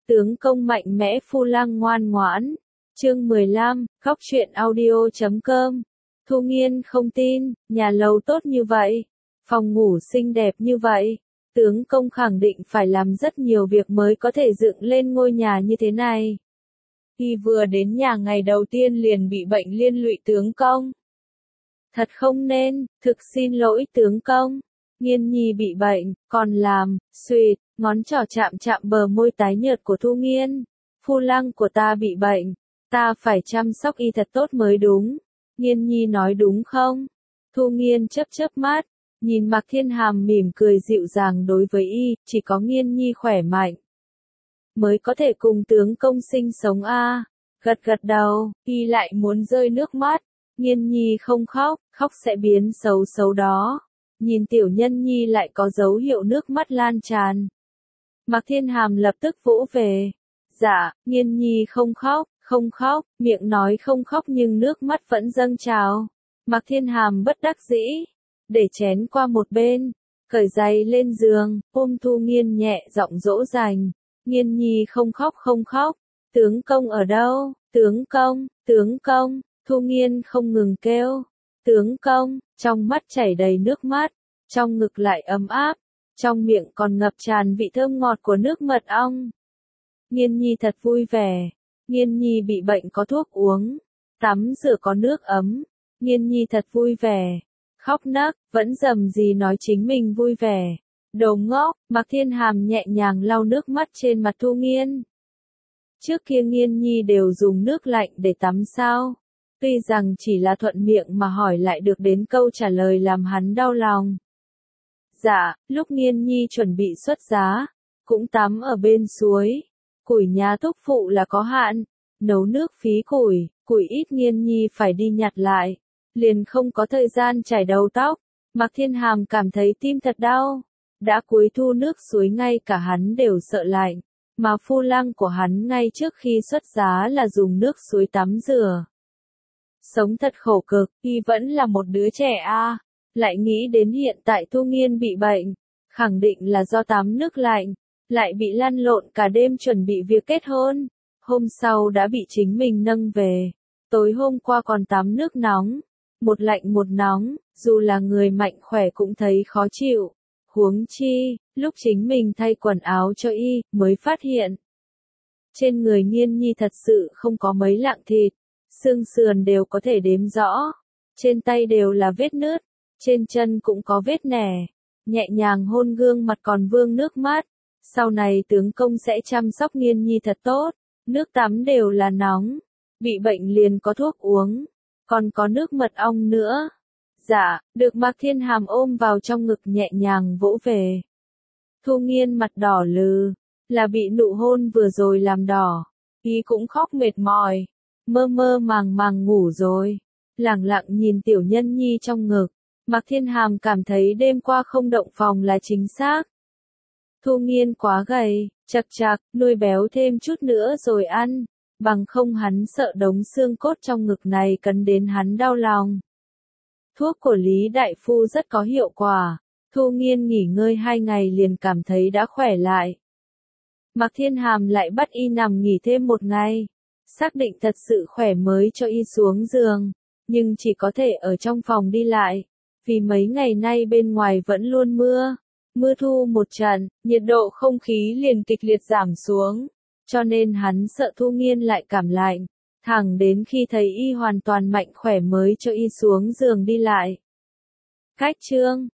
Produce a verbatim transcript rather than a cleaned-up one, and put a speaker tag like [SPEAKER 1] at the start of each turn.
[SPEAKER 1] Tướng công mạnh mẽ Phu Lăng ngoan ngoãn. Chương mười lăm, khóc chuyện audio chấm com. Thu Nghiên không tin, nhà lầu tốt như vậy, phòng ngủ xinh đẹp như vậy, tướng công khẳng định phải làm rất nhiều việc mới có thể dựng lên ngôi nhà như thế này. Khi vừa đến nhà ngày đầu tiên liền bị bệnh liên lụy tướng công. Thật không nên, thực xin lỗi tướng công. Nghiên Nhi bị bệnh, còn làm, suýt, ngón trỏ chạm chạm bờ môi tái nhợt của Thu Nghiên. Phu Lăng của ta bị bệnh, ta phải chăm sóc y thật tốt mới đúng. Nghiên Nhi nói đúng không? Thu Nghiên chớp chớp mắt, nhìn Mạc Thiên Hàm mỉm cười dịu dàng đối với y, chỉ có Nghiên Nhi khỏe mạnh mới có thể cùng tướng công sinh sống a. À. Gật gật đầu, y lại muốn rơi nước mắt. Nghiên Nhi không khóc, khóc sẽ biến xấu xấu đó. Nhìn Tiểu Nhân Nhi lại có dấu hiệu nước mắt lan tràn. Mạc Thiên Hàm lập tức vỗ về. Dạ, Nghiên Nhi không khóc, không khóc, miệng nói không khóc nhưng nước mắt vẫn dâng trào. Mạc Thiên Hàm bất đắc dĩ, để chén qua một bên, cởi giày lên giường, ôm Thu Nghiên nhẹ giọng dỗ dành. Nghiên Nhi không khóc không khóc, tướng công ở đâu, tướng công, tướng công, Thu Nghiên không ngừng kêu. Tướng công, trong mắt chảy đầy nước mắt, trong ngực lại ấm áp, trong miệng còn ngập tràn vị thơm ngọt của nước mật ong. Nghiên Nhi thật vui vẻ, Nghiên Nhi bị bệnh có thuốc uống, tắm rửa có nước ấm, Nghiên Nhi thật vui vẻ, khóc nấc, vẫn rầm rì nói chính mình vui vẻ. Đồ ngốc, Mạc Thiên Hàm nhẹ nhàng lau nước mắt trên mặt Thu Nghiên. Trước kia Nghiên Nhi đều dùng nước lạnh để tắm sao? Tuy rằng chỉ là thuận miệng mà hỏi lại được đến câu trả lời làm hắn đau lòng. Dạ, lúc Nghiên Nhi chuẩn bị xuất giá, cũng tắm ở bên suối. Củi nhà thúc phụ là có hạn, nấu nước phí củi, củi ít Nghiên Nhi phải đi nhặt lại, liền không có thời gian chải đầu tóc. Mạc Thiên Hàm cảm thấy tim thật đau, đã cuối thu nước suối ngay cả hắn đều sợ lạnh, mà Phu Lăng của hắn ngay trước khi xuất giá là dùng nước suối tắm rửa. Sống thật khổ cực, y vẫn là một đứa trẻ a, à. Lại nghĩ đến hiện tại Thu Nghiên bị bệnh, khẳng định là do tắm nước lạnh, lại bị lăn lộn cả đêm chuẩn bị việc kết hôn, hôm sau đã bị chính mình nâng về, tối hôm qua còn tắm nước nóng, một lạnh một nóng, dù là người mạnh khỏe cũng thấy khó chịu, huống chi, lúc chính mình thay quần áo cho y, mới phát hiện. Trên người Nghiên Nhi thật sự không có mấy lạng thịt, xương sườn đều có thể đếm rõ, trên tay đều là vết nứt, trên chân cũng có vết nẻ, nhẹ nhàng hôn gương mặt còn vương nước mắt. Sau này tướng công sẽ chăm sóc Nghiên Nhi thật tốt, nước tắm đều là nóng, bị bệnh liền có thuốc uống, còn có nước mật ong nữa. Dạ, được Mạc Thiên Hàm ôm vào trong ngực nhẹ nhàng vỗ về. Thu Nghiên mặt đỏ lừ, là bị nụ hôn vừa rồi làm đỏ, y cũng khóc mệt mỏi, mơ mơ màng màng ngủ rồi, lẳng lặng nhìn Tiểu Nhân Nhi trong ngực. Mạc Thiên Hàm cảm thấy đêm qua không động phòng là chính xác. Thu Nghiên quá gầy, chật chạc, nuôi béo thêm chút nữa rồi ăn, bằng không hắn sợ đống xương cốt trong ngực này cấn đến hắn đau lòng. Thuốc của Lý Đại Phu rất có hiệu quả, Thu Nghiên nghỉ ngơi hai ngày liền cảm thấy đã khỏe lại. Mạc Thiên Hàm lại bắt y nằm nghỉ thêm một ngày, xác định thật sự khỏe mới cho y xuống giường, nhưng chỉ có thể ở trong phòng đi lại, vì mấy ngày nay bên ngoài vẫn luôn mưa. Mưa thu một trận, nhiệt độ không khí liền kịch liệt giảm xuống, cho nên hắn sợ Thu Nghiên lại cảm lạnh, thẳng đến khi thấy y hoàn toàn mạnh khỏe mới cho y xuống giường đi lại. Cách chương